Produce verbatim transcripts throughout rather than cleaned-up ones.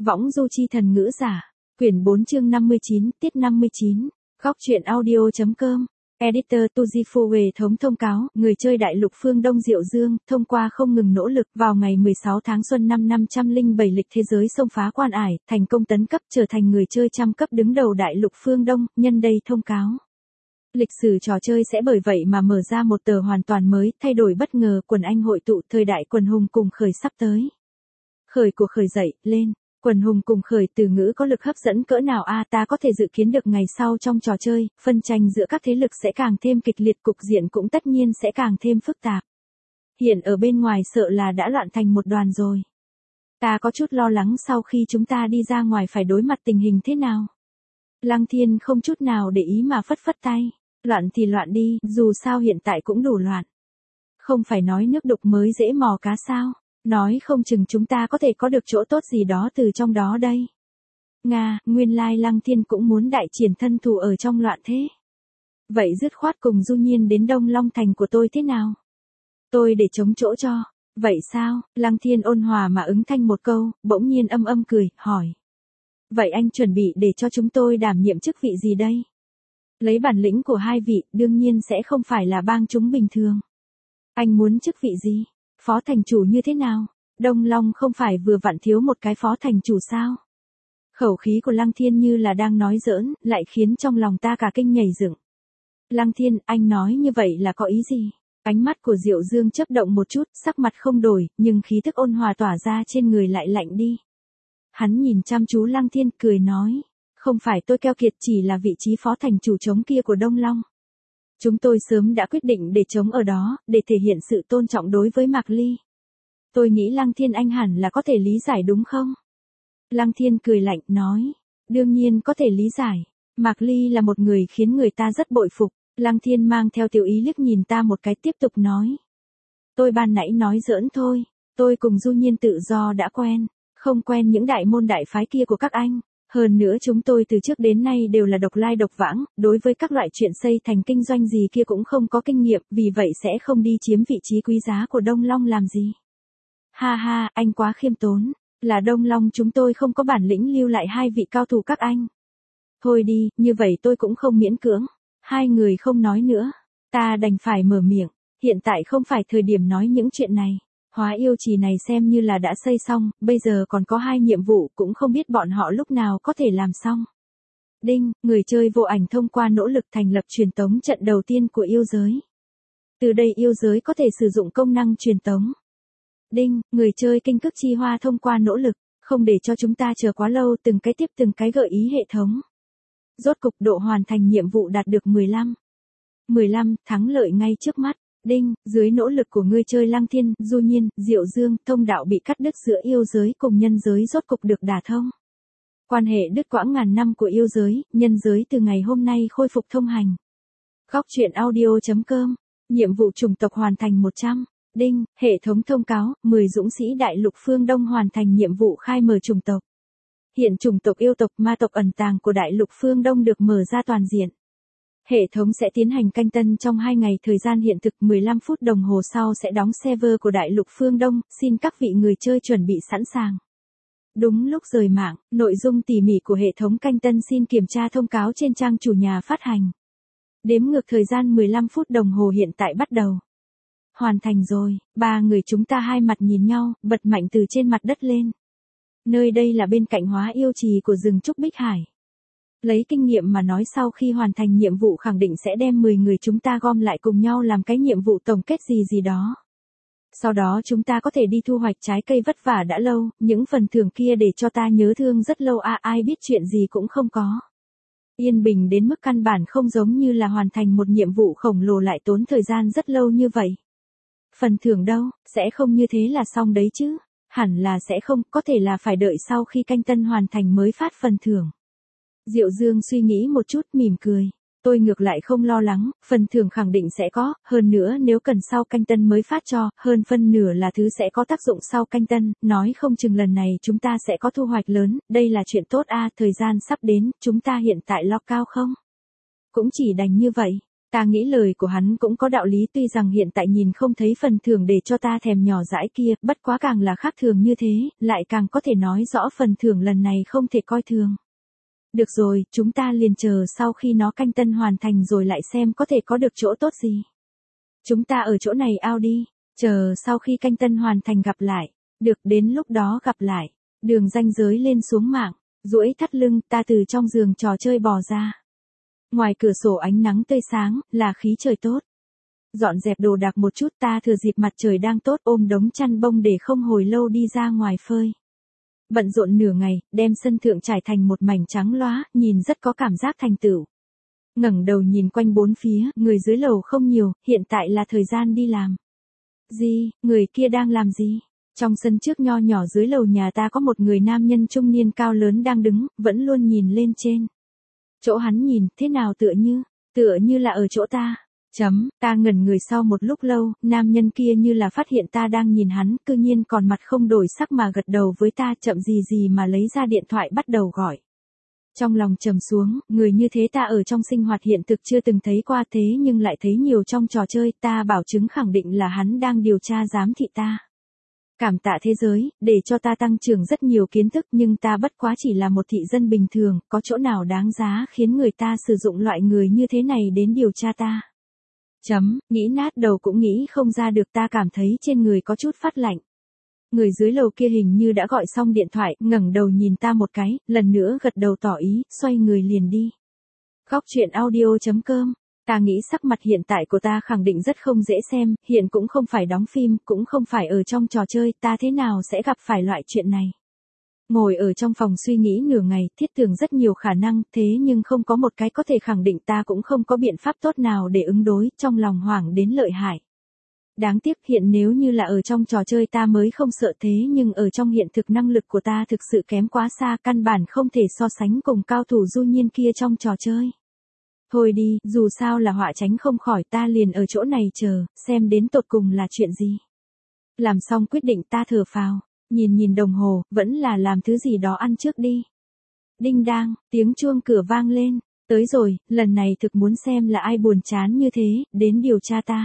Võng du chi thần ngữ giả. Quyển bốn chương năm mươi chín, tiết năm mươi chín. Góc truyện audio.com. Editor Tujifu hệ thống thông cáo, người chơi đại lục phương Đông Diệu Dương, thông qua không ngừng nỗ lực, vào ngày mười sáu tháng Xuân năm năm trăm lẻ bảy lịch thế giới xông phá quan ải, thành công tấn cấp trở thành người chơi trăm cấp đứng đầu đại lục phương Đông, nhân đây thông cáo. Lịch sử trò chơi sẽ bởi vậy mà mở ra một tờ hoàn toàn mới, thay đổi bất ngờ, quần anh hội tụ, thời đại quần hùng cùng khởi sắp tới. Khởi của khởi dậy, lên. Quần hùng cùng khởi từ ngữ có lực hấp dẫn cỡ nào a à, ta có thể dự kiến được ngày sau trong trò chơi, phân tranh giữa các thế lực sẽ càng thêm kịch liệt, cục diện cũng tất nhiên sẽ càng thêm phức tạp. Hiện ở bên ngoài sợ là đã loạn thành một đoàn rồi. Ta có chút lo lắng sau khi chúng ta đi ra ngoài phải đối mặt tình hình thế nào. Lăng Thiên không chút nào để ý mà phất phất tay. Loạn thì loạn đi, dù sao hiện tại cũng đủ loạn. Không phải nói nước đục mới dễ mò cá sao. Nói không chừng chúng ta có thể có được chỗ tốt gì đó từ trong đó đây. Nga, nguyên lai Lăng Thiên cũng muốn đại triển thân thủ ở trong loạn thế. Vậy dứt khoát cùng Du Nhiên đến Đông Long Thành của tôi thế nào? Tôi để chống chỗ cho. Vậy sao? Lăng Thiên ôn hòa mà ứng thanh một câu, bỗng nhiên âm âm cười, hỏi. Vậy anh chuẩn bị để cho chúng tôi đảm nhiệm chức vị gì đây? Lấy bản lĩnh của hai vị, đương nhiên sẽ không phải là bang chúng bình thường. Anh muốn chức vị gì? Phó thành chủ như thế nào? Đông Long không phải vừa vặn thiếu một cái phó thành chủ sao? Khẩu khí của Lăng Thiên như là đang nói giỡn, lại khiến trong lòng ta cả kinh nhảy dựng. Lăng Thiên, anh nói như vậy là có ý gì? Ánh mắt của Diệu Dương chớp động một chút, sắc mặt không đổi, nhưng khí thức ôn hòa tỏa ra trên người lại lạnh đi. Hắn nhìn chăm chú Lăng Thiên, cười nói. Không phải tôi keo kiệt, chỉ là vị trí phó thành chủ trống kia của Đông Long. Chúng tôi sớm đã quyết định để chống ở đó, để thể hiện sự tôn trọng đối với Mạc Ly. Tôi nghĩ Lăng Thiên anh hẳn là có thể lý giải đúng không? Lăng Thiên cười lạnh, nói. Đương nhiên có thể lý giải. Mạc Ly là một người khiến người ta rất bội phục. Lăng Thiên mang theo tiểu ý liếc nhìn ta một cái, tiếp tục nói. Tôi ban nãy nói giỡn thôi. Tôi cùng Du Nhiên tự do đã quen. Không quen những đại môn đại phái kia của các anh. Hơn nữa chúng tôi từ trước đến nay đều là độc lai độc vãng, đối với các loại chuyện xây thành kinh doanh gì kia cũng không có kinh nghiệm, vì vậy sẽ không đi chiếm vị trí quý giá của Đông Long làm gì. Ha ha, anh quá khiêm tốn, là Đông Long chúng tôi không có bản lĩnh lưu lại hai vị cao thủ các anh. Thôi đi, như vậy tôi cũng không miễn cưỡng. Hai người không nói nữa, ta đành phải mở miệng, hiện tại không phải thời điểm nói những chuyện này. Hóa yêu trì này xem như là đã xây xong, bây giờ còn có hai nhiệm vụ, cũng không biết bọn họ lúc nào có thể làm xong. Đinh, người chơi vô ảnh thông qua nỗ lực thành lập truyền tống trận đầu tiên của yêu giới. Từ đây yêu giới có thể sử dụng công năng truyền tống. Đinh, người chơi kinh cức chi hoa thông qua nỗ lực, không để cho chúng ta chờ quá lâu, từng cái tiếp từng cái gợi ý hệ thống. Rốt cục độ hoàn thành nhiệm vụ đạt được mười lăm. mười lăm, thắng lợi ngay trước mắt. Đinh, dưới nỗ lực của ngươi chơi Lăng Thiên, Du Nhiên, Diệu Dương, thông đạo bị cắt đứt giữa yêu giới cùng nhân giới rốt cục được đả thông. Quan hệ đứt quãng ngàn năm của yêu giới, nhân giới từ ngày hôm nay khôi phục thông hành. Góc truyện audio.com, nhiệm vụ chủng tộc hoàn thành một trăm. Đinh, hệ thống thông cáo, mười dũng sĩ đại lục phương Đông hoàn thành nhiệm vụ khai mở chủng tộc. Hiện chủng tộc yêu tộc ma tộc ẩn tàng của đại lục phương Đông được mở ra toàn diện. Hệ thống sẽ tiến hành canh tân trong hai ngày, thời gian hiện thực mười lăm phút đồng hồ sau sẽ đóng server của đại lục phương Đông, xin các vị người chơi chuẩn bị sẵn sàng. Đúng lúc rời mạng, nội dung tỉ mỉ của hệ thống canh tân xin kiểm tra thông cáo trên trang chủ nhà phát hành. Đếm ngược thời gian mười lăm phút đồng hồ hiện tại bắt đầu. Hoàn thành rồi, ba người chúng ta hai mặt nhìn nhau, bật mạnh từ trên mặt đất lên. Nơi đây là bên cạnh hóa yêu trì của rừng Trúc Bích Hải. Lấy kinh nghiệm mà nói, sau khi hoàn thành nhiệm vụ khẳng định sẽ đem mười người chúng ta gom lại cùng nhau làm cái nhiệm vụ tổng kết gì gì đó. Sau đó chúng ta có thể đi thu hoạch trái cây vất vả đã lâu, những phần thưởng kia để cho ta nhớ thương rất lâu à, ai biết chuyện gì cũng không có. Yên bình đến mức căn bản không giống như là hoàn thành một nhiệm vụ khổng lồ lại tốn thời gian rất lâu như vậy. Phần thưởng đâu, sẽ không như thế là xong đấy chứ? Hẳn là sẽ không, có thể là phải đợi sau khi canh tân hoàn thành mới phát phần thưởng. Diệu Dương suy nghĩ một chút, mỉm cười. Tôi ngược lại không lo lắng, phần thưởng khẳng định sẽ có, hơn nữa nếu cần sau canh tân mới phát cho, hơn phân nửa là thứ sẽ có tác dụng sau canh tân, nói không chừng lần này chúng ta sẽ có thu hoạch lớn, đây là chuyện tốt a, thời gian sắp đến, chúng ta hiện tại lo cao không? Cũng chỉ đành như vậy. Ta nghĩ lời của hắn cũng có đạo lý, tuy rằng hiện tại nhìn không thấy phần thưởng để cho ta thèm nhỏ dãi kia, bất quá càng là khác thường như thế, lại càng có thể nói rõ phần thưởng lần này không thể coi thường. Được rồi, chúng ta liền chờ sau khi nó canh tân hoàn thành rồi lại xem có thể có được chỗ tốt gì. Chúng ta ở chỗ này ao đi, chờ sau khi canh tân hoàn thành gặp lại. Được, đến lúc đó gặp lại. Đường ranh giới lên xuống mạng, duỗi thắt lưng, ta từ trong giường trò chơi bò ra. Ngoài cửa sổ ánh nắng tươi sáng, là khí trời tốt. Dọn dẹp đồ đạc một chút, ta thừa dịp mặt trời đang tốt ôm đống chăn bông để không hồi lâu đi ra ngoài phơi. Bận rộn nửa ngày, đem sân thượng trải thành một mảnh trắng loá, nhìn rất có cảm giác thành tựu. Ngẩng đầu nhìn quanh bốn phía, người dưới lầu không nhiều, hiện tại là thời gian đi làm. Gì, người kia đang làm gì? Trong sân trước nho nhỏ dưới lầu nhà ta có một người nam nhân trung niên cao lớn đang đứng, vẫn luôn nhìn lên trên. Chỗ hắn nhìn, thế nào tựa như, tựa như là ở chỗ ta. Chấm, ta ngẩn người sau một lúc lâu, nam nhân kia như là phát hiện ta đang nhìn hắn, cư nhiên còn mặt không đổi sắc mà gật đầu với ta, chậm gì gì mà lấy ra điện thoại bắt đầu gọi. Trong lòng trầm xuống, người như thế ta ở trong sinh hoạt hiện thực chưa từng thấy qua, thế nhưng lại thấy nhiều trong trò chơi, ta bảo chứng khẳng định là hắn đang điều tra giám thị ta. Cảm tạ thế giới, để cho ta tăng trưởng rất nhiều kiến thức, nhưng ta bất quá chỉ là một thị dân bình thường, có chỗ nào đáng giá khiến người ta sử dụng loại người như thế này đến điều tra ta. Chấm, nghĩ nát đầu cũng nghĩ không ra được, ta cảm thấy trên người có chút phát lạnh. Người dưới lầu kia hình như đã gọi xong điện thoại, ngẩng đầu nhìn ta một cái, lần nữa gật đầu tỏ ý, xoay người liền đi. Góc truyện audio chấm com. Ta nghĩ sắc mặt hiện tại của ta khẳng định rất không dễ xem, hiện cũng không phải đóng phim, cũng không phải ở trong trò chơi, ta thế nào sẽ gặp phải loại chuyện này. Ngồi ở trong phòng suy nghĩ nửa ngày, thiết tưởng rất nhiều khả năng, thế nhưng không có một cái có thể khẳng định, ta cũng không có biện pháp tốt nào để ứng đối, trong lòng hoảng đến lợi hại. Đáng tiếc hiện nếu như là ở trong trò chơi ta mới không sợ, thế nhưng ở trong hiện thực năng lực của ta thực sự kém quá xa, căn bản không thể so sánh cùng cao thủ Du Nhiên kia trong trò chơi. Thôi đi, dù sao là họa tránh không khỏi, ta liền ở chỗ này chờ, xem đến tột cùng là chuyện gì. Làm xong quyết định ta thở phào, nhìn nhìn đồng hồ, vẫn là làm thứ gì đó ăn trước đi. Đinh đang, tiếng chuông cửa vang lên, tới rồi, lần này thực muốn xem là ai buồn chán như thế, đến điều tra ta.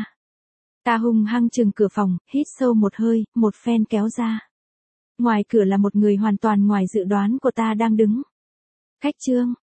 Ta hung hăng chừng cửa phòng, hít sâu một hơi, một phen kéo ra. Ngoài cửa là một người hoàn toàn ngoài dự đoán của ta đang đứng. Khách Trương,